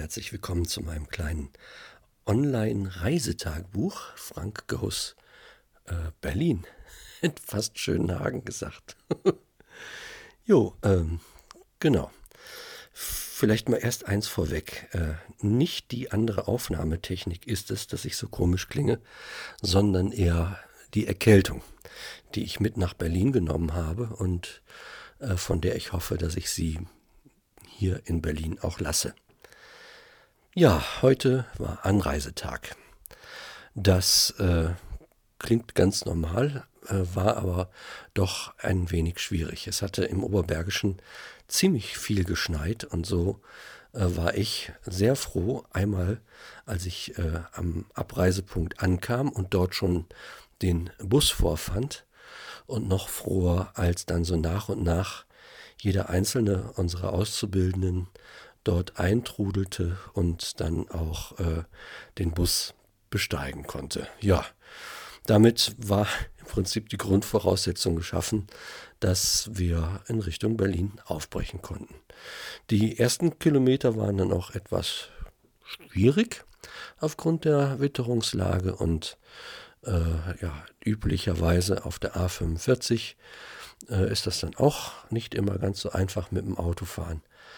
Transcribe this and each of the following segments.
herzlich willkommen zu meinem kleinen Online-Reisetagebuch. Frank Goes Berlin. In fast Schönhagen gesagt. Jo, genau. Vielleicht mal erst eins vorweg. Nicht die andere Aufnahmetechnik ist es, dass ich so komisch klinge, sondern eher die Erkältung, die ich mit nach Berlin genommen habe und von der ich hoffe, dass ich sie hier in Berlin auch lasse. Ja, heute war Anreisetag. Das klingt ganz normal, war aber doch ein wenig schwierig. Es hatte im Oberbergischen ziemlich viel geschneit und so war ich sehr froh, einmal als ich am Abreisepunkt ankam und dort schon den Bus vorfand und noch froher, als dann so nach und nach jeder einzelne unserer Auszubildenden dort eintrudelte und dann auch den Bus besteigen konnte. Ja, damit war im Prinzip die Grundvoraussetzung geschaffen, dass wir in Richtung Berlin aufbrechen konnten. Die ersten Kilometer waren dann auch etwas schwierig aufgrund der Witterungslage und üblicherweise auf der A45 ist das dann auch nicht immer ganz so einfach mit dem Autofahren.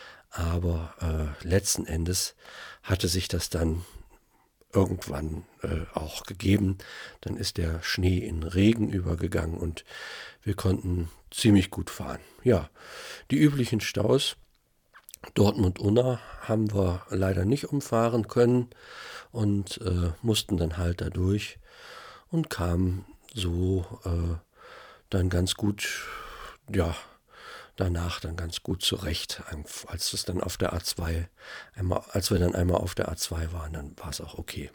Aber letzten Endes hatte sich das dann irgendwann auch gegeben. Dann ist der Schnee in Regen übergegangen und wir konnten ziemlich gut fahren. Ja, die üblichen Staus Dortmund-Unna haben wir leider nicht umfahren können und mussten dann halt da durch und kamen so dann ganz gut, ja, danach dann ganz gut zurecht. Als es dann auf der A2, als wir dann einmal auf der A2 waren, dann war es auch okay.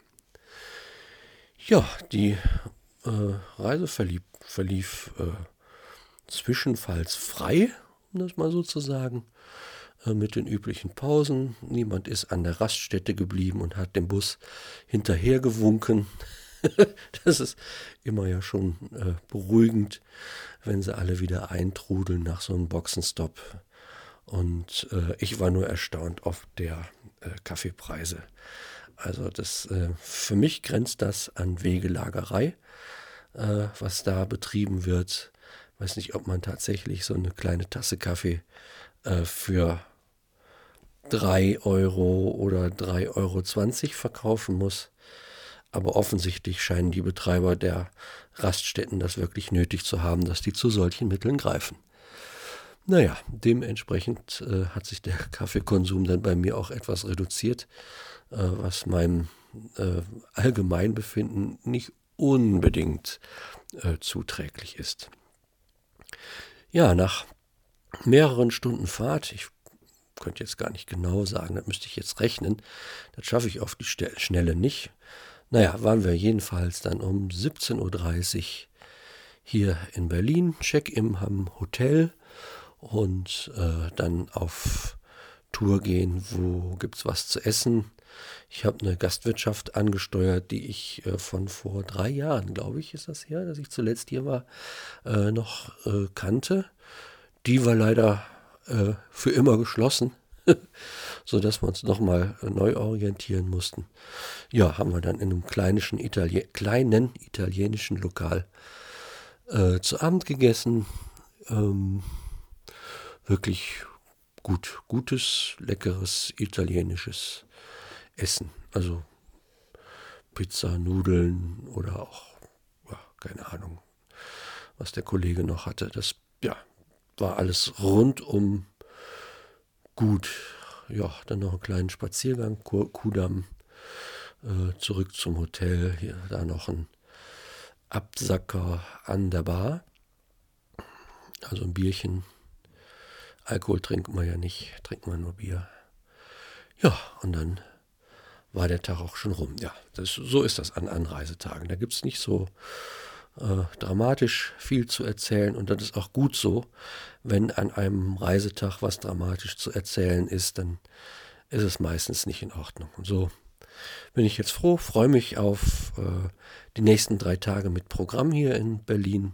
Ja, die Reise verlief zwischenfalls frei, um das mal so zu sagen, mit den üblichen Pausen. Niemand ist an der Raststätte geblieben und hat dem Bus hinterhergewunken. Das ist immer ja schon beruhigend, wenn sie alle wieder eintrudeln nach so einem Boxenstopp. Und ich war nur erstaunt auf der Kaffeepreise. Also für mich grenzt das an Wegelagerei, was da betrieben wird. Ich weiß nicht, ob man tatsächlich so eine kleine Tasse Kaffee für 3 Euro oder 3,20 € verkaufen muss. Aber offensichtlich scheinen die Betreiber der Raststätten das wirklich nötig zu haben, dass die zu solchen Mitteln greifen. Naja, dementsprechend hat sich der Kaffeekonsum dann bei mir auch etwas reduziert, was meinem Allgemeinbefinden nicht unbedingt zuträglich ist. Ja, nach mehreren Stunden Fahrt, ich könnte jetzt gar nicht genau sagen, das müsste ich jetzt rechnen, das schaffe ich auf die Schnelle nicht. Naja, waren wir jedenfalls dann um 17:30 Uhr hier in Berlin, Check-in am Hotel und dann auf Tour gehen, wo gibt's was zu essen. Ich habe eine Gastwirtschaft angesteuert, die ich von vor 3 Jahren, glaube ich, ist das her, dass ich zuletzt hier war, noch kannte. Die war leider für immer geschlossen, sodass wir uns nochmal neu orientieren mussten. Ja, haben wir dann in einem kleinen italienischen Lokal zu Abend gegessen. Wirklich gutes, leckeres italienisches Essen. Also Pizza, Nudeln oder auch, ja, keine Ahnung, was der Kollege noch hatte. Das, ja, war alles rundum gut. Ja, dann noch einen kleinen Spaziergang, Kudamm, zurück zum Hotel. Hier, da noch ein Absacker an der Bar. Also ein Bierchen. Alkohol trinken wir ja nicht, trinken wir nur Bier. Ja, und dann war der Tag auch schon rum. Ja, so ist das an Anreisetagen. Da gibt es nicht so dramatisch viel zu erzählen und das ist auch gut so. Wenn an einem Reisetag was dramatisch zu erzählen ist, dann ist es meistens nicht in Ordnung. Und so bin ich jetzt froh, freue mich auf die nächsten 3 Tage mit Programm hier in Berlin.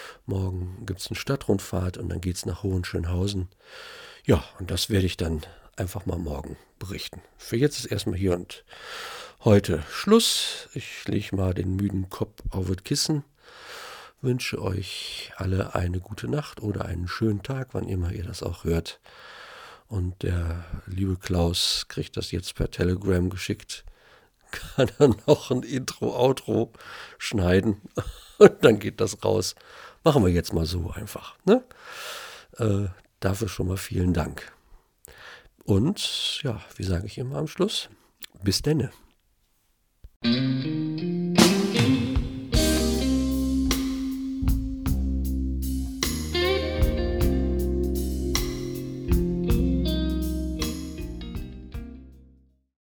Morgen gibt es eine Stadtrundfahrt und dann geht es nach Hohenschönhausen. Ja, und das werde ich dann einfach mal morgen berichten. Für jetzt ist erstmal hier und heute Schluss. Ich lege mal den müden Kopf auf das Kissen. Wünsche euch alle eine gute Nacht oder einen schönen Tag, wann immer ihr das auch hört. Und der liebe Klaus kriegt das jetzt per Telegram geschickt. Kann er noch ein Intro, Outro schneiden und dann geht das raus. Machen wir jetzt mal so einfach. Ne? Dafür schon mal vielen Dank. Und ja, wie sage ich immer am Schluss? Bis denne.